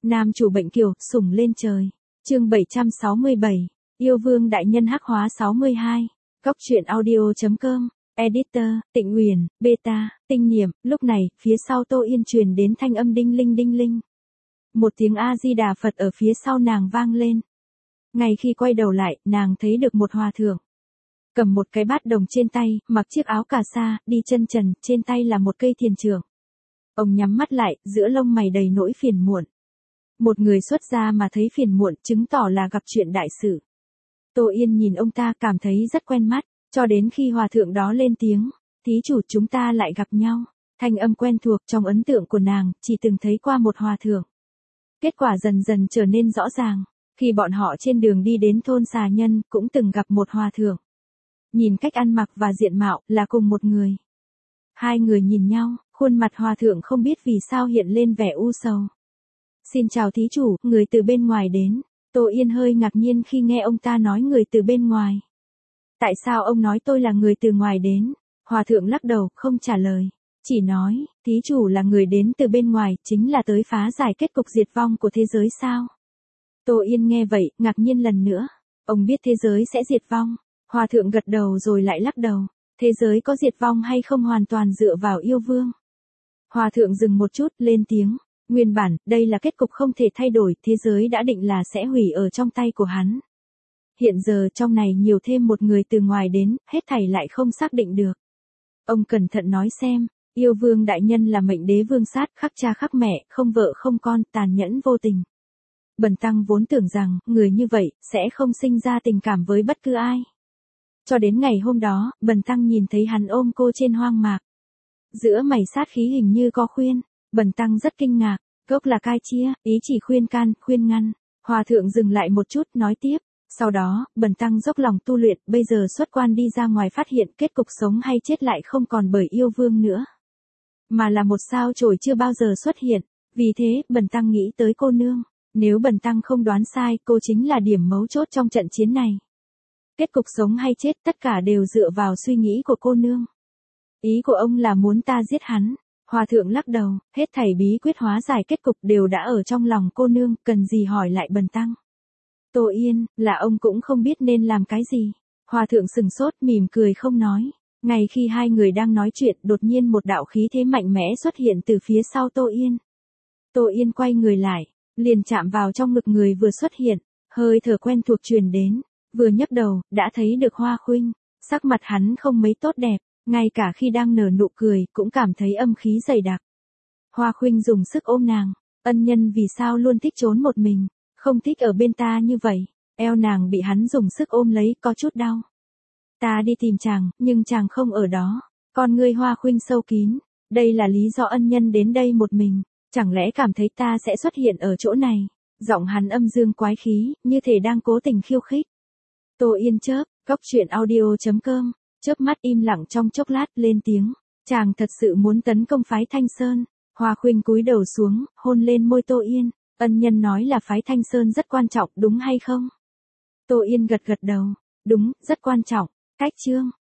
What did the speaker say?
Nam chủ bệnh kiều, sủng lên trời. Chương 767. Yêu vương đại nhân hắc hóa 62. Góc truyện audio.com. Editor, Tịnh Uyển, Beta, Tinh Niệm. Lúc này, phía sau Tô Yên truyền đến thanh âm đinh linh đinh linh. Một tiếng A-di-đà Phật ở phía sau nàng vang lên. Ngay khi quay đầu lại, nàng thấy được một hòa thượng. Cầm một cái bát đồng trên tay, mặc chiếc áo cà sa, đi chân trần, trên tay là một cây thiền trượng. Ông nhắm mắt lại, giữa lông mày đầy nỗi phiền muộn. Một người xuất gia mà thấy phiền muộn, chứng tỏ là gặp chuyện đại sự. Tô Yên nhìn ông ta cảm thấy rất quen mắt, cho đến khi hòa thượng đó lên tiếng, thí chủ chúng ta lại gặp nhau. Thanh âm quen thuộc trong ấn tượng của nàng, chỉ từng thấy qua một hòa thượng. Kết quả dần dần trở nên rõ ràng, khi bọn họ trên đường đi đến thôn Xà Nhân, cũng từng gặp một hòa thượng. Nhìn cách ăn mặc và diện mạo, là cùng một người. Hai người nhìn nhau, khuôn mặt hòa thượng không biết vì sao hiện lên vẻ u sầu. Xin chào thí chủ, người từ bên ngoài đến. Tô Yên hơi ngạc nhiên khi nghe ông ta nói người từ bên ngoài. Tại sao ông nói tôi là người từ ngoài đến? Hòa thượng lắc đầu, không trả lời. Chỉ nói, thí chủ là người đến từ bên ngoài, chính là tới phá giải kết cục diệt vong của thế giới sao? Tô Yên nghe vậy, ngạc nhiên lần nữa. Ông biết thế giới sẽ diệt vong. Hòa thượng gật đầu rồi lại lắc đầu. Thế giới có diệt vong hay không hoàn toàn dựa vào yêu vương. Hòa thượng dừng một chút, lên tiếng. Nguyên bản, đây là kết cục không thể thay đổi, thế giới đã định là sẽ hủy ở trong tay của hắn. Hiện giờ trong này nhiều thêm một người từ ngoài đến, hết thảy lại không xác định được. Ông cẩn thận nói xem, yêu vương đại nhân là mệnh đế vương sát, khắc cha khắc mẹ, không vợ không con, tàn nhẫn vô tình. Bần tăng vốn tưởng rằng, người như vậy, sẽ không sinh ra tình cảm với bất cứ ai. Cho đến ngày hôm đó, bần tăng nhìn thấy hắn ôm cô trên hoang mạc. Giữa mày sát khí hình như có khuyên, bần tăng rất kinh ngạc, gốc là cai chia, ý chỉ khuyên can, khuyên ngăn. Hòa thượng dừng lại một chút, nói tiếp. Sau đó, bần tăng dốc lòng tu luyện, bây giờ xuất quan đi ra ngoài phát hiện kết cục sống hay chết lại không còn bởi yêu vương nữa. Mà là một sao chổi chưa bao giờ xuất hiện, vì thế, bần tăng nghĩ tới cô nương. Nếu bần tăng không đoán sai, cô chính là điểm mấu chốt trong trận chiến này. Kết cục sống hay chết tất cả đều dựa vào suy nghĩ của cô nương. Ý của ông là muốn ta giết hắn. Hòa thượng lắc đầu, hết thảy bí quyết hóa giải kết cục đều đã ở trong lòng cô nương, cần gì hỏi lại bần tăng. Tô Yên, là ông cũng không biết nên làm cái gì. Hòa thượng sừng sốt mỉm cười không nói. Ngay khi hai người đang nói chuyện, đột nhiên một đạo khí thế mạnh mẽ xuất hiện từ phía sau Tô Yên. Tô Yên quay người lại, liền chạm vào trong ngực người vừa xuất hiện, hơi thở quen thuộc truyền đến, vừa nhấc đầu, đã thấy được Hoa Khuynh, sắc mặt hắn không mấy tốt đẹp, ngay cả khi đang nở nụ cười, cũng cảm thấy âm khí dày đặc. Hoa Khuynh dùng sức ôm nàng, ân nhân vì sao luôn thích trốn một mình, không thích ở bên ta như vậy, eo nàng bị hắn dùng sức ôm lấy, có chút đau. Ta đi tìm chàng, nhưng chàng không ở đó, con ngươi Hoa Khuynh sâu kín, đây là lý do ân nhân đến đây một mình, chẳng lẽ cảm thấy ta sẽ xuất hiện ở chỗ này, giọng hắn âm dương quái khí, như thể đang cố tình khiêu khích. Tô Yên chớp, góc truyện audio.com, chớp mắt im lặng trong chốc lát, lên tiếng, chàng thật sự muốn tấn công phái Thanh Sơn. Hoa Khuynh cúi đầu xuống, hôn lên môi Tô Yên, ân nhân nói là phái Thanh Sơn rất quan trọng, đúng hay không? Tô Yên gật gật đầu, đúng, rất quan trọng. Cách chương